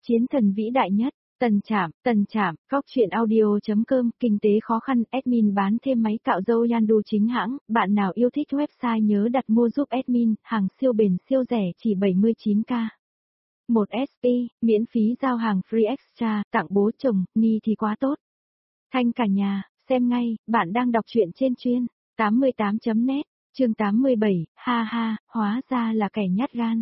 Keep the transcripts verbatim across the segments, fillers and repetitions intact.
Chiến thần vĩ đại nhất, Tần Trạm, Tần Trạm, góc truyện audio.com, kinh tế khó khăn, admin bán thêm máy cạo râu Yandu chính hãng, bạn nào yêu thích website nhớ đặt mua giúp admin, hàng siêu bền siêu rẻ chỉ bảy mươi chín k. một ét pê, miễn phí giao hàng free extra, tặng bố chồng, ni thì quá tốt. Thanh cả nhà, xem ngay, bạn đang đọc truyện trên chuyên, tám mươi tám chấm net, chương tám mươi bảy, ha ha, hóa ra là kẻ nhát gan.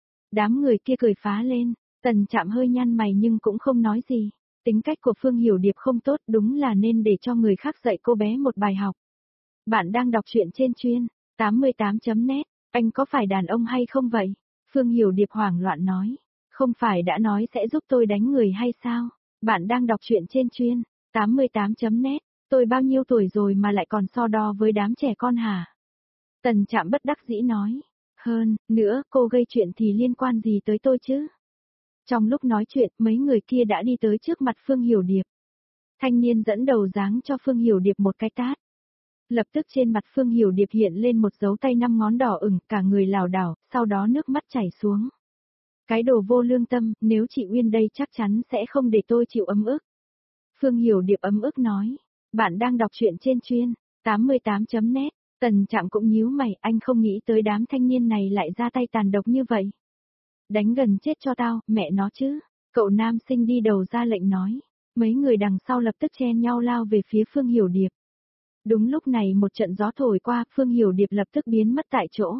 Đám người kia cười phá lên. Tần Trạm hơi nhăn mày nhưng cũng không nói gì. Tính cách của Phương Hiểu Điệp không tốt, đúng là nên để cho người khác dạy cô bé một bài học. Bạn đang đọc truyện trên chuyên, tám mươi tám chấm net, anh có phải đàn ông hay không vậy? Phương Hiểu Điệp hoảng loạn nói. Không phải đã nói sẽ giúp tôi đánh người hay sao? Bạn đang đọc truyện trên chuyên, tám mươi tám chấm net, tôi bao nhiêu tuổi rồi mà lại còn so đo với đám trẻ con hả? Tần Trạm bất đắc dĩ nói. Hơn, nữa, cô gây chuyện thì liên quan gì tới tôi chứ? Trong lúc nói chuyện, mấy người kia đã đi tới trước mặt Phương Hiểu Điệp. Thanh niên dẫn đầu giáng cho Phương Hiểu Điệp một cái tát. Lập tức trên mặt Phương Hiểu Điệp hiện lên một dấu tay năm ngón đỏ ửng, cả người lảo đảo, sau đó nước mắt chảy xuống. Cái đồ vô lương tâm, nếu chị Uyên đây chắc chắn sẽ không để tôi chịu ấm ức. Phương Hiểu Điệp ấm ức nói. Bạn đang đọc truyện trên chuyên, tám mươi tám chấm net, Tần Trạm cũng nhíu mày, anh không nghĩ tới đám thanh niên này lại ra tay tàn độc như vậy. Đánh gần chết cho tao, mẹ nó chứ. Cậu nam sinh đi đầu ra lệnh nói. Mấy người đằng sau lập tức chen nhau lao về phía Phương Hiểu Điệp. Đúng lúc này một trận gió thổi qua, Phương Hiểu Điệp lập tức biến mất tại chỗ.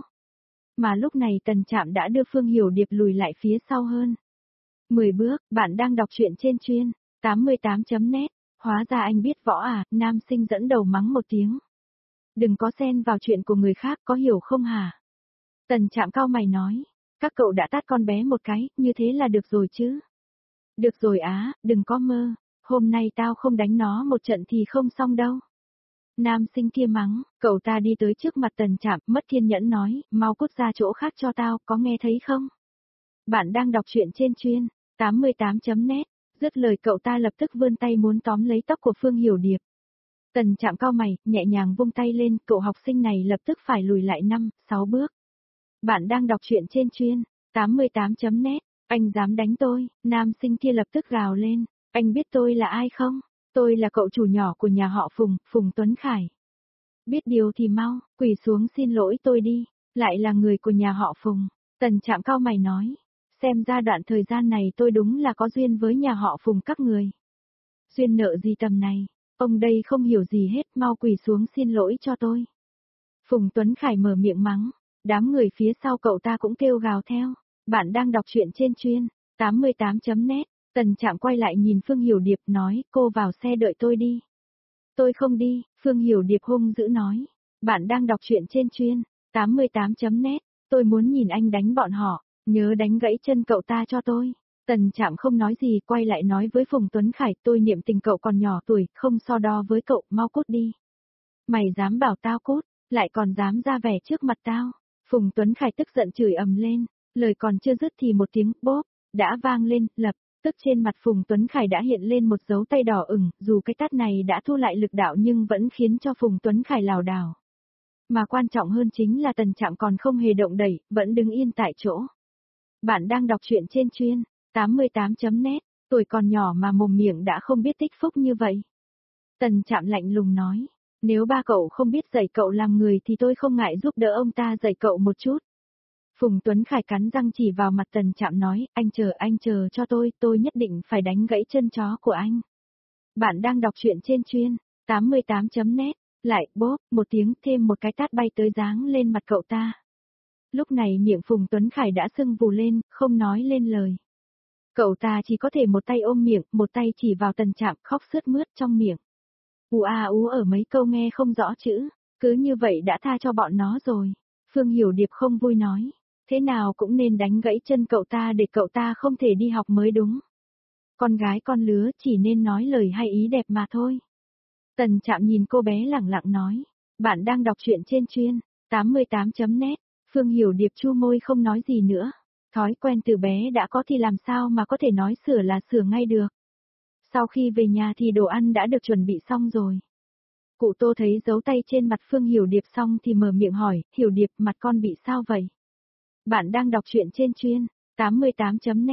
Mà lúc này Tần Trạm đã đưa Phương Hiểu Điệp lùi lại phía sau hơn. mười bước, bạn đang đọc truyện trên chuyên, tám mươi tám chấm net, hóa ra anh biết võ à, nam sinh dẫn đầu mắng một tiếng. Đừng có xen vào chuyện của người khác, có hiểu không hả? Tần Trạm cau mày nói. Các cậu đã tát con bé một cái, như thế là được rồi chứ? Được rồi á, đừng có mơ, hôm nay tao không đánh nó một trận thì không xong đâu. Nam sinh kia mắng, cậu ta đi tới trước mặt Tần Trạm, mất kiên nhẫn nói, mau cút ra chỗ khác cho tao, có nghe thấy không? Bạn đang đọc truyện trên chuyên, tám mươi tám chấm net, dứt lời cậu ta lập tức vươn tay muốn tóm lấy tóc của Phương Hiểu Điệp. Tần Trạm cau mày, nhẹ nhàng vung tay lên, cậu học sinh này lập tức phải lùi lại năm, sáu bước. Bạn đang đọc truyện trên chuyên, tám mươi tám chấm net, anh dám đánh tôi, nam sinh kia lập tức gào lên, anh biết tôi là ai không? Tôi là cậu chủ nhỏ của nhà họ Phùng, Phùng Tuấn Khải. Biết điều thì mau, quỳ xuống xin lỗi tôi đi, lại là người của nhà họ Phùng. Tần Trạm cau mày nói, xem ra đoạn thời gian này tôi đúng là có duyên với nhà họ Phùng các người. Duyên nợ gì tầm này, ông đây không hiểu gì hết, mau quỳ xuống xin lỗi cho tôi. Phùng Tuấn Khải mở miệng mắng. Đám người phía sau cậu ta cũng kêu gào theo. Bạn đang đọc truyện trên chuyên, tám mươi tám chấm net, Tần Trạm quay lại nhìn Phương Hiểu Điệp nói, cô vào xe đợi tôi đi. Tôi không đi, Phương Hiểu Điệp hung dữ nói. Bạn đang đọc truyện trên chuyên, tám mươi tám chấm net, tôi muốn nhìn anh đánh bọn họ, nhớ đánh gãy chân cậu ta cho tôi. Tần Trạm không nói gì, quay lại nói với Phùng Tuấn Khải, tôi niệm tình cậu còn nhỏ tuổi, không so đo với cậu, mau cút đi. Mày dám bảo tao cút, lại còn dám ra vẻ trước mặt tao. Phùng Tuấn Khải tức giận chửi ầm lên, lời còn chưa dứt thì một tiếng bốp đã vang lên, lập tức trên mặt Phùng Tuấn Khải đã hiện lên một dấu tay đỏ ửng, dù cái tát này đã thu lại lực đạo nhưng vẫn khiến cho Phùng Tuấn Khải lảo đảo. Mà quan trọng hơn chính là Tần Trạm còn không hề động đẩy, vẫn đứng yên tại chỗ. Bạn đang đọc truyện trên chuyên, tám mươi tám chấm net, tuổi còn nhỏ mà mồm miệng đã không biết tích phúc như vậy. Tần Trạm lạnh lùng nói. Nếu ba cậu không biết dạy cậu làm người thì tôi không ngại giúp đỡ ông ta dạy cậu một chút. Phùng Tuấn Khải cắn răng chỉ vào mặt Tần Trạm nói, anh chờ anh chờ cho tôi, tôi nhất định phải đánh gãy chân chó của anh. Bạn đang đọc truyện trên chuyên, tám mươi tám chấm net, lại bốp, một tiếng thêm một cái tát bay tới giáng lên mặt cậu ta. Lúc này miệng Phùng Tuấn Khải đã sưng vù lên, không nói lên lời. Cậu ta chỉ có thể một tay ôm miệng, một tay chỉ vào Tần Trạm khóc sướt mướt trong miệng. Ú a ú ở mấy câu nghe không rõ chữ, cứ như vậy đã tha cho bọn nó rồi. Phương Hiểu Điệp không vui nói, thế nào cũng nên đánh gãy chân cậu ta để cậu ta không thể đi học mới đúng. Con gái con lứa chỉ nên nói lời hay ý đẹp mà thôi. Tần Trạm nhìn cô bé lẳng lặng nói, bạn đang đọc truyện trên chuyên, tám mươi tám chấm net, Phương Hiểu Điệp chu môi không nói gì nữa. Thói quen từ bé đã có thì làm sao mà có thể nói sửa là sửa ngay được. Sau khi về nhà thì đồ ăn đã được chuẩn bị xong rồi. Cụ Tô thấy dấu tay trên mặt Phương Hiểu Điệp xong thì mở miệng hỏi, Hiểu Điệp mặt con bị sao vậy? Bạn đang đọc truyện trên chuyên, tám mươi tám chấm net,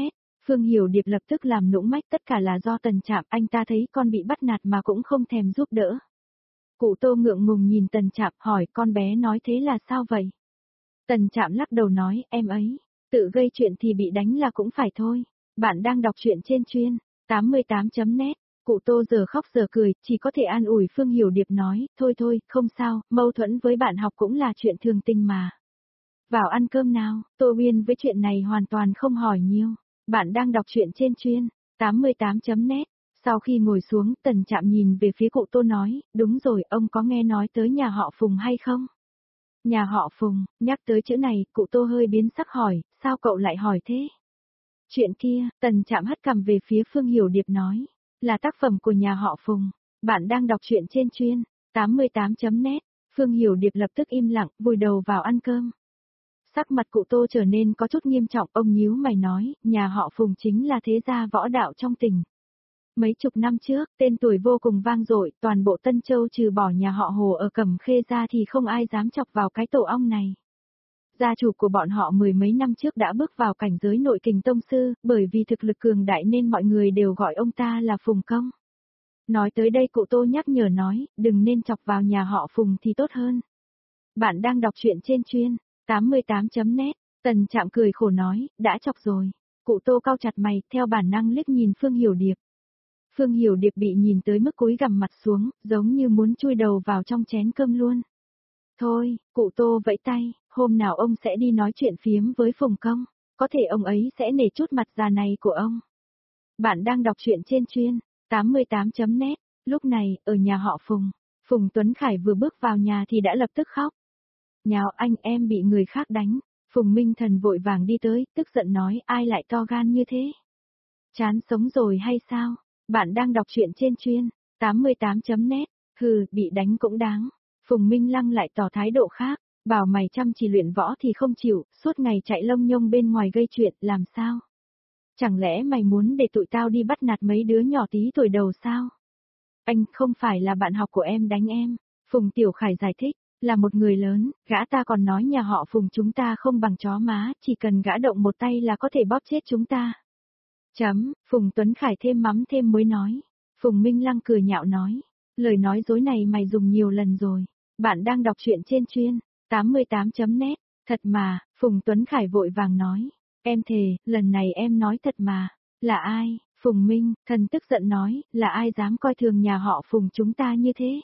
Phương Hiểu Điệp lập tức làm nũng mách, tất cả là do Tần Trạm, anh ta thấy con bị bắt nạt mà cũng không thèm giúp đỡ. Cụ Tô ngượng ngùng nhìn Tần Trạm hỏi con bé nói thế là sao vậy? Tần Trạm lắc đầu nói, em ấy, tự gây chuyện thì bị đánh là cũng phải thôi. Bạn đang đọc truyện trên chuyên tám mươi tám chấm net. Cụ Tô giờ khóc giờ cười, chỉ có thể an ủi Phương Hiểu Điệp nói, thôi thôi, không sao, mâu thuẫn với bạn học cũng là chuyện thường tình mà. Vào ăn cơm nào, Tô Uyên với chuyện này hoàn toàn không hỏi nhiều. Bạn đang đọc truyện trên chuyên tám mươi tám chấm net. Sau khi ngồi xuống, Tần Trạm nhìn về phía cụ Tô nói, đúng rồi, ông có nghe nói tới nhà họ Phùng hay không? Nhà họ Phùng, nhắc tới chữ này, cụ Tô hơi biến sắc hỏi, sao cậu lại hỏi thế? Chuyện kia, Tần Trạm hất cằm về phía Phương Hiểu Điệp nói, là tác phẩm của nhà họ Phùng. Bạn đang đọc truyện trên chuyên tám mươi tám chấm net. Phương Hiểu Điệp lập tức im lặng, vùi đầu vào ăn cơm. Sắc mặt cụ Tô trở nên có chút nghiêm trọng, ông nhíu mày nói, nhà họ Phùng chính là thế gia võ đạo trong tỉnh. Mấy chục năm trước, tên tuổi vô cùng vang dội, toàn bộ Tân Châu trừ bỏ nhà họ Hồ ở Cẩm Khê ra thì không ai dám chọc vào cái tổ ong này. Gia chủ của bọn họ mười mấy năm trước đã bước vào cảnh giới nội kình tông sư, bởi vì thực lực cường đại nên mọi người đều gọi ông ta là Phùng Công. Nói tới đây cụ Tô nhắc nhở nói, đừng nên chọc vào nhà họ Phùng thì tốt hơn. Bạn đang đọc truyện trên chuyên tám mươi tám chấm net. Tần Trạm cười khổ nói, đã chọc rồi. Cụ Tô cau chặt mày, theo bản năng liếc nhìn Phương Hiểu Điệp. Phương Hiểu Điệp bị nhìn tới mức cúi gằm mặt xuống, giống như muốn chui đầu vào trong chén cơm luôn. Thôi, cụ Tô vẫy tay, hôm nào ông sẽ đi nói chuyện phiếm với Phùng Công, có thể ông ấy sẽ nể chút mặt già này của ông. Bạn đang đọc truyện trên chuyên tám mươi tám chấm net. Lúc này, ở nhà họ Phùng, Phùng Tuấn Khải vừa bước vào nhà thì đã lập tức khóc. Nhào anh, em bị người khác đánh. Phùng Minh Thần vội vàng đi tới, tức giận nói, ai lại to gan như thế? Chán sống rồi hay sao? Bạn đang đọc truyện trên chuyên tám mươi tám chấm net. Hừ, bị đánh cũng đáng. Phùng Minh Lăng lại tỏ thái độ khác, bảo mày chăm chỉ luyện võ thì không chịu, suốt ngày chạy lông nhông bên ngoài gây chuyện, làm sao? Chẳng lẽ mày muốn để tụi tao đi bắt nạt mấy đứa nhỏ tí tuổi đầu sao? Anh, không phải là bạn học của em đánh em. Phùng Tiểu Khải giải thích, là một người lớn, gã ta còn nói nhà họ Phùng chúng ta không bằng chó má, chỉ cần gã động một tay là có thể bóp chết chúng ta. Chấm, Phùng Tuấn Khải thêm mắm thêm muối nói. Phùng Minh Lăng cười nhạo nói, lời nói dối này mày dùng nhiều lần rồi. Bạn đang đọc truyện trên chuyên tám mươi tám chấm net. Thật mà, Phùng Tuấn Khải vội vàng nói. Em thề, lần này em nói thật mà. Là ai? Phùng Minh, Thần tức giận nói, là ai dám coi thường nhà họ Phùng chúng ta như thế?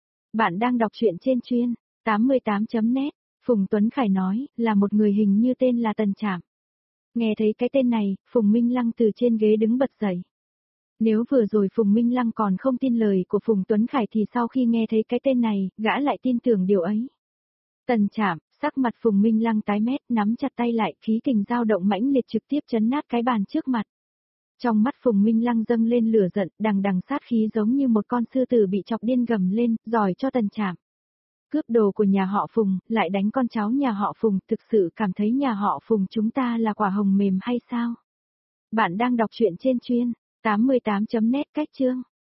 Bạn đang đọc truyện trên chuyên tám mươi tám chấm net. Phùng Tuấn Khải nói, là một người hình như tên là Tần Trạm. Nghe thấy cái tên này, Phùng Minh Lăng từ trên ghế đứng bật dậy. Nếu vừa rồi Phùng Minh Lăng còn không tin lời của Phùng Tuấn Khải thì sau khi nghe thấy cái tên này, gã lại tin tưởng điều ấy. Tần Trạm, sắc mặt Phùng Minh Lăng tái mét, nắm chặt tay lại, khí kình dao động mãnh liệt trực tiếp chấn nát cái bàn trước mặt. Trong mắt Phùng Minh Lăng dâng lên lửa giận, đằng đằng sát khí giống như một con sư tử bị chọc điên gầm lên, giỏi cho Tần Trạm. Cướp đồ của nhà họ Phùng, lại đánh con cháu nhà họ Phùng, thực sự cảm thấy nhà họ Phùng chúng ta là quả hồng mềm hay sao? Bạn đang đọc truyện trên chuyên tám mươi tám chấm net cách chương